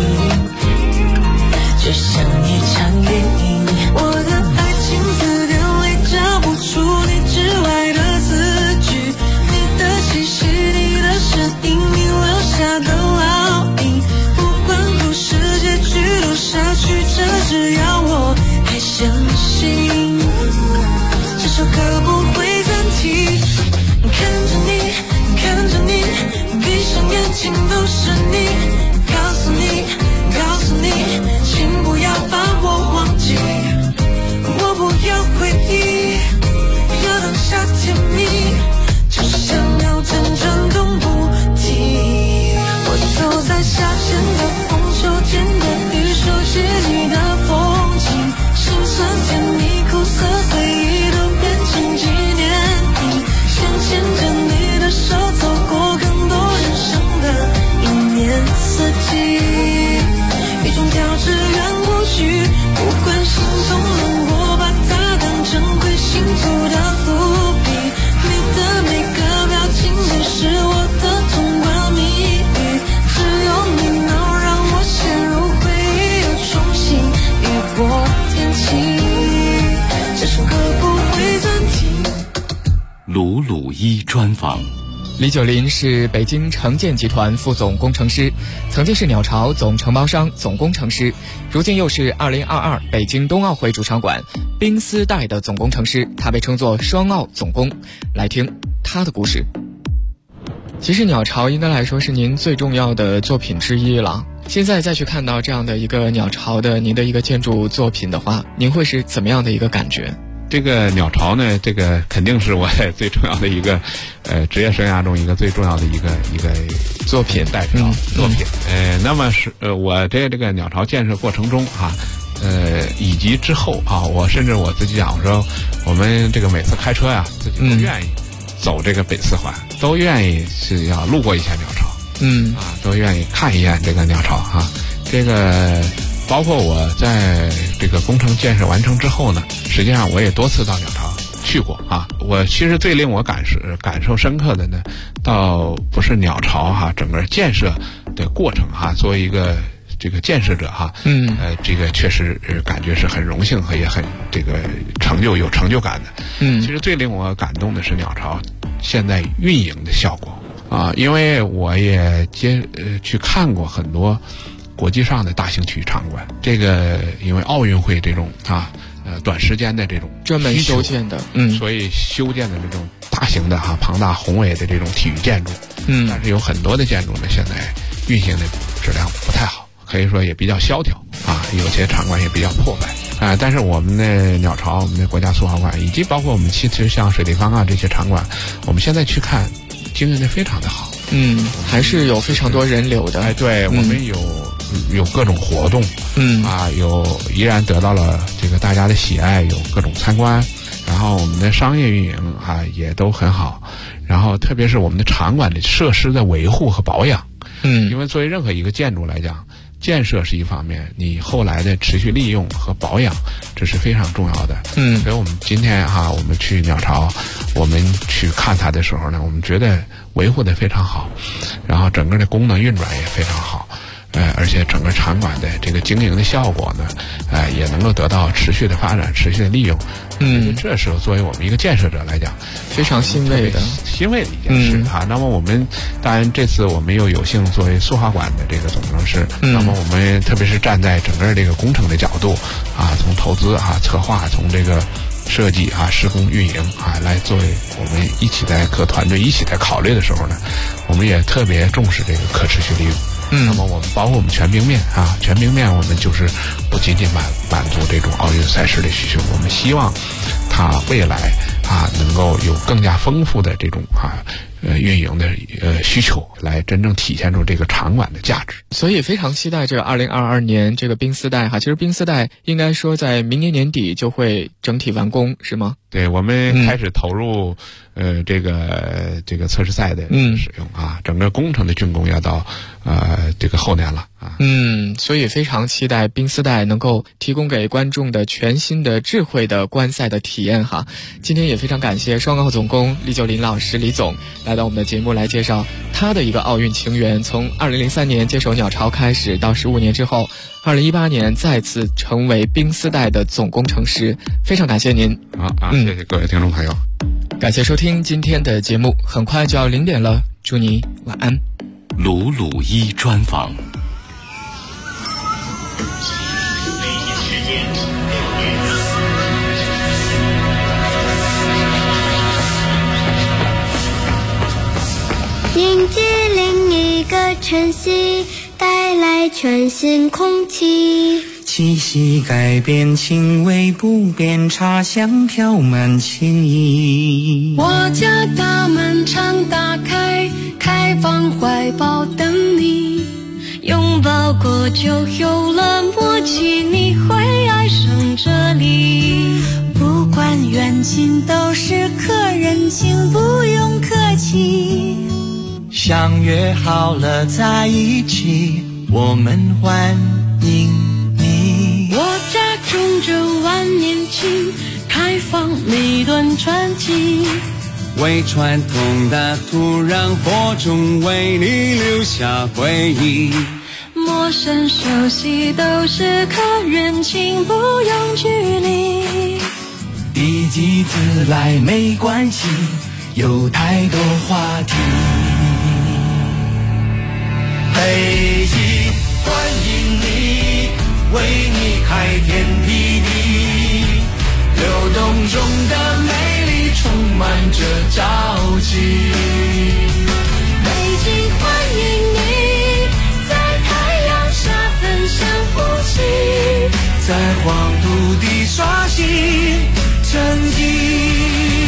就像一场电影。我的爱情字典里找不出你之外的字句，你的气息，你的声音，你留下的烙印，不管故事结局多少曲折，只要我还相信，这首歌不会暂停。看着你，看着你，闭上眼睛都是你，告诉你，告诉你，请不要把我忘记，我不要回忆，要当下甜蜜，就想要辗转动不停。我走在夏天的风，秋天的雨，收集你的风景，心酸甜蜜苦涩回忆都变成纪念品，想牵着你的手走过更多人生的一年四季，一种调制圆舞曲，不管心痛难过，把它当成会幸福的伏笔，你的每个表情也是我的童话谜语，只有你能让我陷入回忆又重新雨过天晴，这首歌不会暂停。 鲁鲁一专访。 李九林是北京城建集团副总工程师，曾经是鸟巢总承包商、总工程师，如今又是2022北京冬奥会主场馆冰丝带的总工程师，他被称作双奥总工。来听他的故事。其实鸟巢应该来说是您最重要的作品之一了，现在再去看到这样的一个鸟巢的您的一个建筑作品的话，您会是怎么样的一个感觉？ 这个鸟巢呢，这个肯定是我最重要的一个职业生涯中一个最重要的一个作品代表作品。那么是我这个鸟巢建设过程中啊，以及之后啊，我甚至我自己讲，我说我们这个每次开车呀，自己都愿意走这个北四环，都愿意是要路过一下鸟巢，都愿意看一眼这个鸟巢啊，这个。包括我在这个工程建设完成之后呢，实际上我也多次到鸟巢去过啊。我其实最令我感受深刻的呢，倒不是鸟巢哈，整个建设的过程哈，作为一个这个建设者哈，这个确实感觉是很荣幸和也很这个有成就感的。其实最令我感动的是鸟巢现在运营的效果啊，因为我也去看过很多国际上的大型体育场馆，这个因为奥运会这种短时间的这种专门修建的， 所以修建的这种大型的庞大宏伟的这种体育建筑，但是有很多的建筑呢，现在运行的质量不太好，可以说也比较萧条啊，有些场馆也比较破败， 但是我们的鸟巢、我们的国家速滑馆，以及包括我们其实像水立方啊这些场馆，我们现在去看，经营的非常的好。 还是有非常多人流的。 对，我们有各种活动，依然得到了这个大家的喜爱，有各种参观，然后我们的商业运营也都很好，然后特别是我们的场馆的设施的维护和保养，因为作为任何一个建筑来讲，建设是一方面，你后来的持续利用和保养，这是非常重要的。所以我们今天我们去鸟巢，我们去看它的时候呢，我们觉得维护的非常好，然后整个的功能运转也非常好，而且整个场馆的这个经营的效果呢，也能够得到持续的发展、持续的利用。这是作为我们一个建设者来讲， 非常欣慰的一件事那么我们当然这次我们又有幸作为速滑馆的这个总工程师，那么我们特别是站在整个这个工程的角度从投资策划，从这个设计施工运营来作为我们一起在和团队一起在考虑的时候呢，我们也特别重视这个可持续利用。那么我们包括我们全平面全平面我们就是不仅仅满足这种奥运赛事的需求，我们希望它未来能够有更加丰富的这种运营的需求，来真正体现出这个场馆的价值。 所以非常期待这个2022年这个冰丝带其实冰丝带应该说在明年年底就会整体完工，是吗？ 对，我们开始投入这个测试赛的使用整个工程的竣工要到这个后年了所以非常期待冰丝带能够提供给观众的全新的智慧的观赛的体验今天也非常感谢双奥总工李九林老师李总来到我们的节目来介绍他的一个奥运情缘，从2003年接手鸟巢开始，到15年之后2018年再次成为冰丝带的总工程师，非常感谢您。 谢谢各位听众朋友， 感谢收听今天的节目，很快就要0点了，祝你晚安。 鲁鲁一专访。 迎接另一个晨曦，带来全新空气。 气息改变，情味不变，茶香飘满情意。 我家大门常打开，开放怀抱等你。 拥抱过就有了默契，你会爱上这里。 不管远近都是客人，请不用客气。 相约好了在一起，我们欢迎你。 我家种着万年青，开放每段传奇。 为传统的土壤播种，为你留下回忆。 陌生熟悉都是客人，请不用距离。 第几次来没关系，有太多话题。北京欢迎你，为你开天辟地，流动中的美丽充满着朝气。 北京欢迎你，在太阳下分享呼吸， 在黄土地刷新成绩。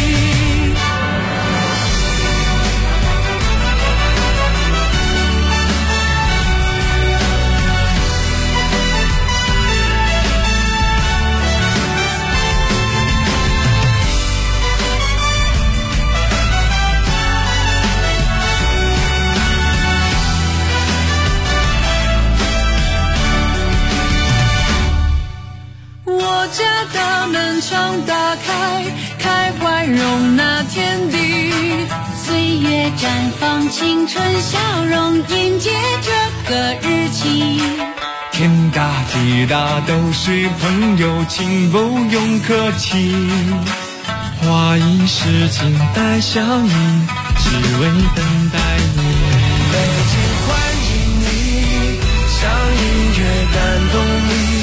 窗打开，开怀容纳天地。 岁月绽放青春笑容，迎接这个日期。 天大地大都是朋友，请不用客气。花一世静待相依，只为等待你。北京欢迎你，像音乐感动你。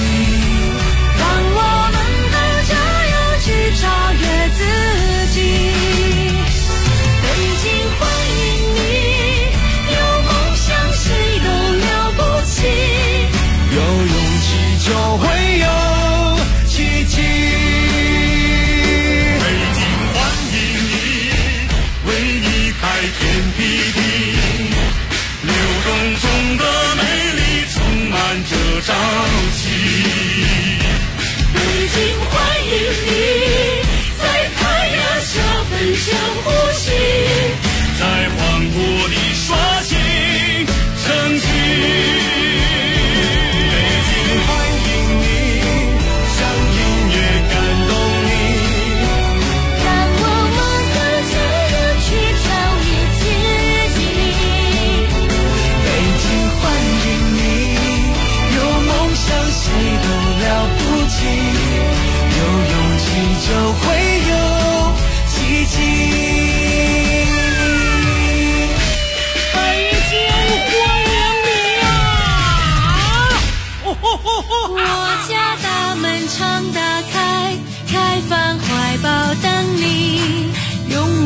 超越自己， 北京欢迎你，有梦想谁都了不起， 有勇气就会有奇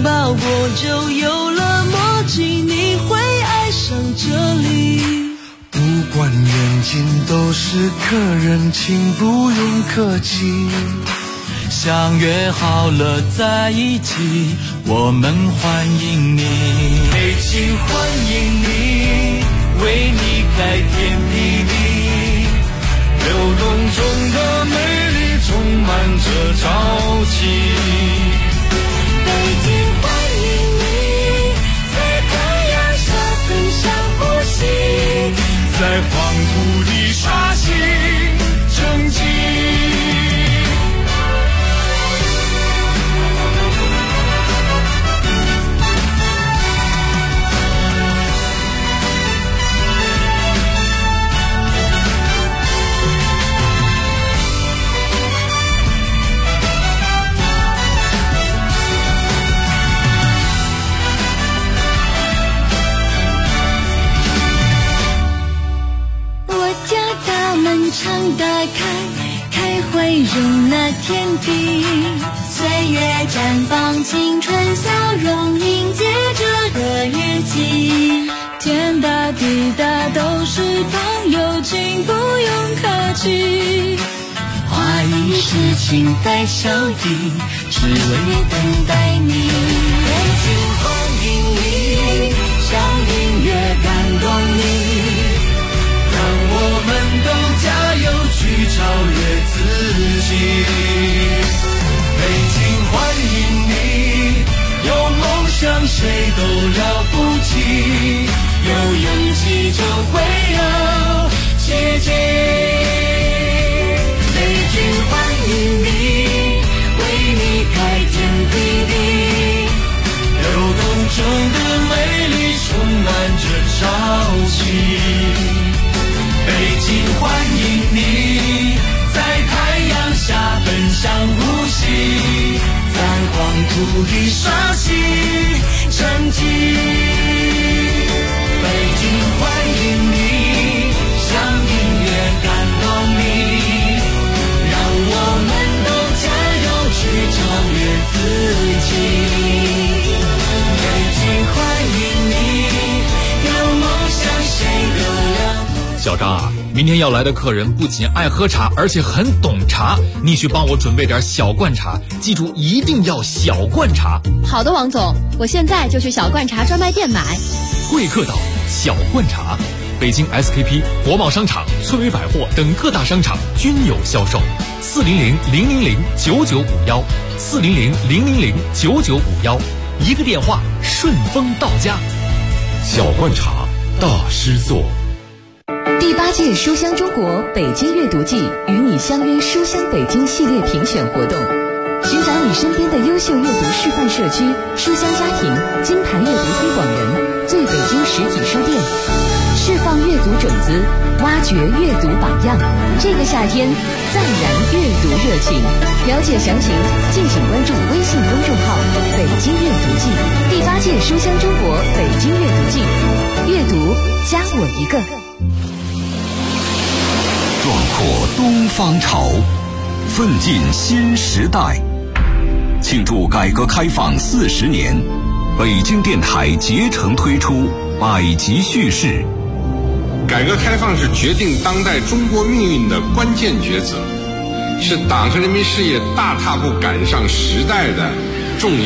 抱过就有了默契，你会爱上这里。 不管远近都是客人，请不用客气。 相约好了在一起，我们欢迎你。北京欢迎你，为你开天辟地，流动中的美丽充满着朝气。北京欢迎你，在太阳下分享呼吸，在黄土地刷新成绩。常打开，开会容纳天地，岁月绽放青春笑容，迎接这个日记。天大地大都是朋友，请不用客气。花一世请带笑意，只为等待你。北京欢迎你，让音乐感动你。让我们都加油去超越自己。北京欢迎你，有梦想谁都了不起，有勇气就会有奇迹。北京欢迎你，为你开天辟地，流动中的美丽充满着朝气。北京欢迎你，在太阳下奔向呼吸，在黄土地刷新成绩。北京欢迎你，让音乐感动你，让我们都加油去超越自己。北京欢迎你，有梦想谁都了。 小张啊，明天要来的客人不仅爱喝茶，而且很懂茶，你去帮我准备点小罐茶，记住一定要小罐茶。 好的，王总，我现在就去小罐茶专卖店买。 贵客岛小罐茶，北京 SKP、国贸商场、翠微百货等各大商场均有销售。400-000-9951，400-000-9951，一个电话顺丰到家。 小罐茶大师座。 第8届书香中国北京阅读季与你相约书香北京系列评选活动，寻找你身边的优秀阅读示范社区、书香家庭、金牌阅读推广人、最北京实体书店，释放阅读种子，挖掘阅读榜样。这个夏天，再燃阅读热情。了解详情，敬请关注微信公众号“北京阅读季”。第8届书香中国北京阅读季，阅读加我一个。 壮阔东方潮，奋进新时代。庆祝改革开放40年，北京电台竭诚推出百集叙事。 改革开放是决定当代中国命运的关键抉择，是党和人民事业大踏步赶上时代的